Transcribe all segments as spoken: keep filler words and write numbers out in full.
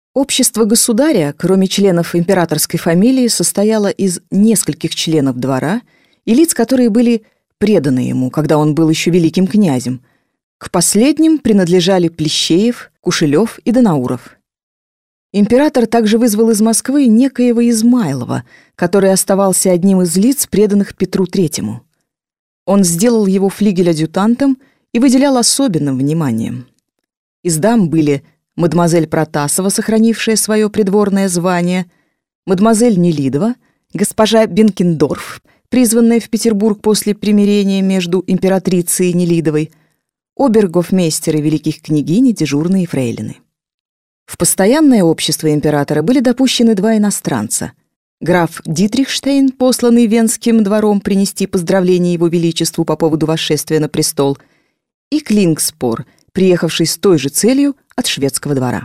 Общество государя, кроме членов императорской фамилии, состояло из нескольких членов двора и лиц, которые были преданы ему, когда он был еще великим князем. К последним принадлежали Плещеев, Кушелев и Данауров. Император также вызвал из Москвы некоего Измайлова, который оставался одним из лиц, преданных Петру Третьему. Он сделал его флигель-адъютантом и выделял особенным вниманием. Из дам были мадемуазель Протасова, сохранившая свое придворное звание, мадемуазель Нелидова, госпожа Бенкендорф, призванная в Петербург после примирения между императрицей и Нелидовой, обергофмейстеры великих княгинь и дежурные фрейлины. В постоянное общество императора были допущены два иностранца: граф Дитрихштейн, посланный Венским двором принести поздравления его величеству по поводу восшествия на престол, и Клингспор, приехавший с той же целью от шведского двора.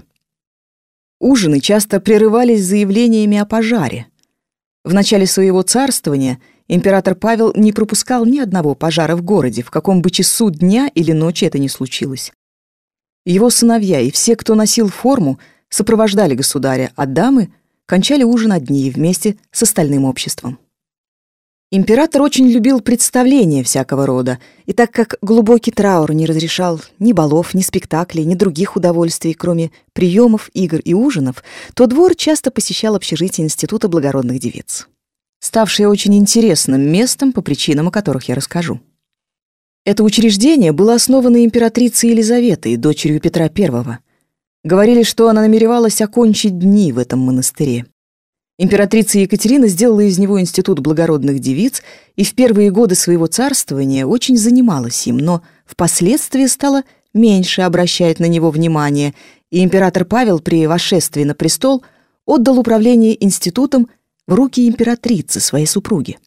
Ужины часто прерывались заявлениями о пожаре. В начале своего царствования император Павел не пропускал ни одного пожара в городе, в каком бы часу дня или ночи это ни случилось. Его сыновья и все, кто носил форму, сопровождали государя, а дамы кончали ужин одни вместе с остальным обществом. Император очень любил представления всякого рода, и так как глубокий траур не разрешал ни балов, ни спектаклей, ни других удовольствий, кроме приемов, игр и ужинов, то двор часто посещал общежитие Института благородных девиц, ставшее очень интересным местом по причинам, о которых я расскажу. Это учреждение было основано императрицей Елизаветой, дочерью Петра Первого. Говорили, что она намеревалась окончить дни в этом монастыре. Императрица Екатерина сделала из него институт благородных девиц и в первые годы своего царствования очень занималась им, но впоследствии стала меньше обращать на него внимание, и император Павел при восшествии на престол отдал управление институтом в руки императрицы, своей супруги.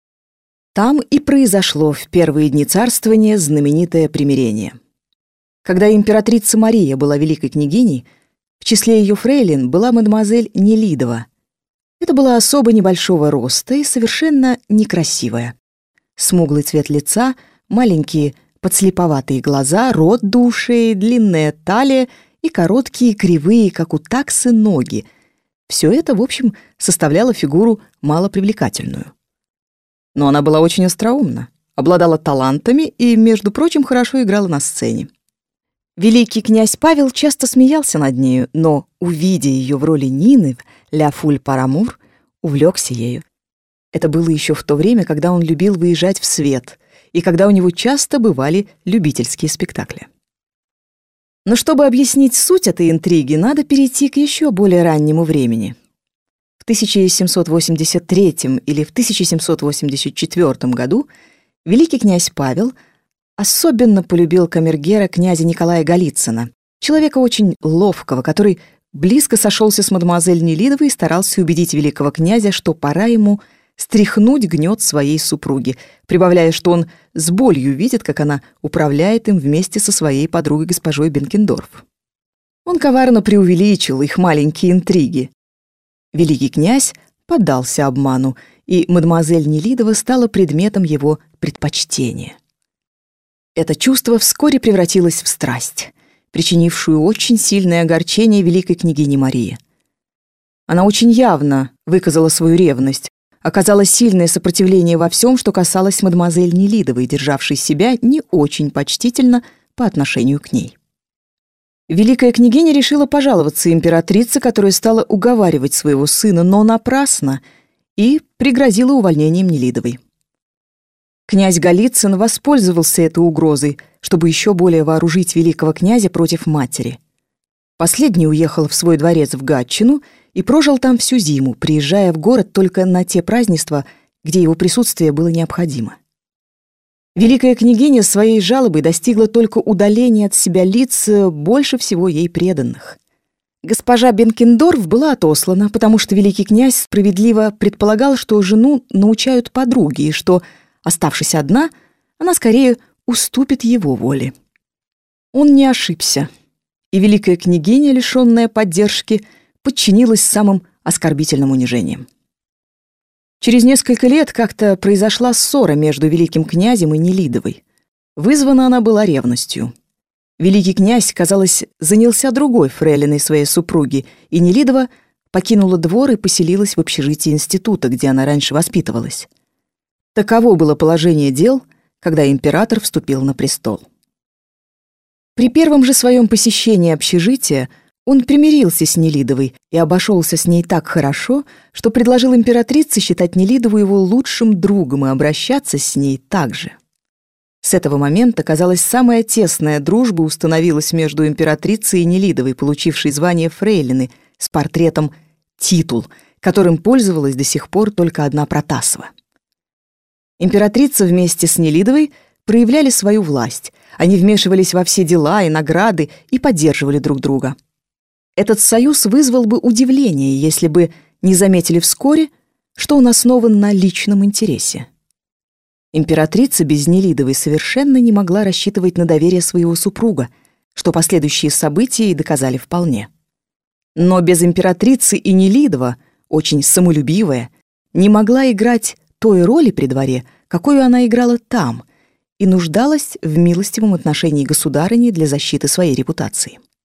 Там и произошло в первые дни царствования знаменитое примирение. Когда императрица Мария была великой княгиней, в числе ее фрейлин была мадемуазель Нелидова. Это была особа небольшого роста и совершенно некрасивая. Смуглый цвет лица, маленькие подслеповатые глаза, рот до ушей, длинная талия и короткие, кривые, как у таксы, ноги. Все это, в общем, составляло фигуру малопривлекательную. Но она была очень остроумна, обладала талантами и, между прочим, хорошо играла на сцене. Великий князь Павел часто смеялся над нею, но, увидя ее в роли Нины в «Ля фуль пар амур», увлекся ею. Это было еще в то время, когда он любил выезжать в свет, и когда у него часто бывали любительские спектакли. Но чтобы объяснить суть этой интриги, надо перейти к еще более раннему времени. В тысяча семьсот восемьдесят третьем или в тысяча семьсот восемьдесят четвёртом году великий князь Павел особенно полюбил камергера князя Николая Голицына, человека очень ловкого, который близко сошелся с мадемуазель Нелидовой и старался убедить великого князя, что пора ему стряхнуть гнет своей супруги, прибавляя, что он с болью видит, как она управляет им вместе со своей подругой госпожой Бенкендорф. Он коварно преувеличил их маленькие интриги. Великий князь поддался обману, и мадемуазель Нелидова стала предметом его предпочтения. Это чувство вскоре превратилось в страсть, причинившую очень сильное огорчение великой княгине Марии. Она очень явно выказала свою ревность, оказала сильное сопротивление во всем, что касалось мадемуазель Нелидовой, державшей себя не очень почтительно по отношению к ней. Великая княгиня решила пожаловаться императрице, которая стала уговаривать своего сына, но напрасно, и пригрозила увольнением Нелидовой. Князь Голицын воспользовался этой угрозой, чтобы еще более вооружить великого князя против матери. Последний уехал в свой дворец в Гатчину и прожил там всю зиму, приезжая в город только на те празднества, где его присутствие было необходимо. Великая княгиня своей жалобой достигла только удаления от себя лиц больше всего ей преданных. Госпожа Бенкендорф была отослана, потому что великий князь справедливо предполагал, что жену научают подруги, и что, оставшись одна, она скорее уступит его воле. Он не ошибся, и великая княгиня, лишенная поддержки, подчинилась самым оскорбительным унижениям. Через несколько лет как-то произошла ссора между великим князем и Нелидовой. Вызвана она была ревностью. Великий князь, казалось, занялся другой фрейлиной своей супруги, и Нелидова покинула двор и поселилась в общежитии института, где она раньше воспитывалась. Таково было положение дел, когда император вступил на престол. При первом же своем посещении общежития он примирился с Нелидовой и обошелся с ней так хорошо, что предложил императрице считать Нелидову его лучшим другом и обращаться с ней так же. С этого момента, казалось, самая тесная дружба установилась между императрицей и Нелидовой, получившей звание фрейлины, с портретом «Титул», которым пользовалась до сих пор только одна Протасова. Императрица вместе с Нелидовой проявляли свою власть. Они вмешивались во все дела и награды и поддерживали друг друга. Этот союз вызвал бы удивление, если бы не заметили вскоре, что он основан на личном интересе. Императрица без Нелидовой совершенно не могла рассчитывать на доверие своего супруга, что последующие события и доказали вполне. Но без императрицы и Нелидова, очень самолюбивая, не могла играть той роли при дворе, какую она играла там, и нуждалась в милостивом отношении государыни для защиты своей репутации.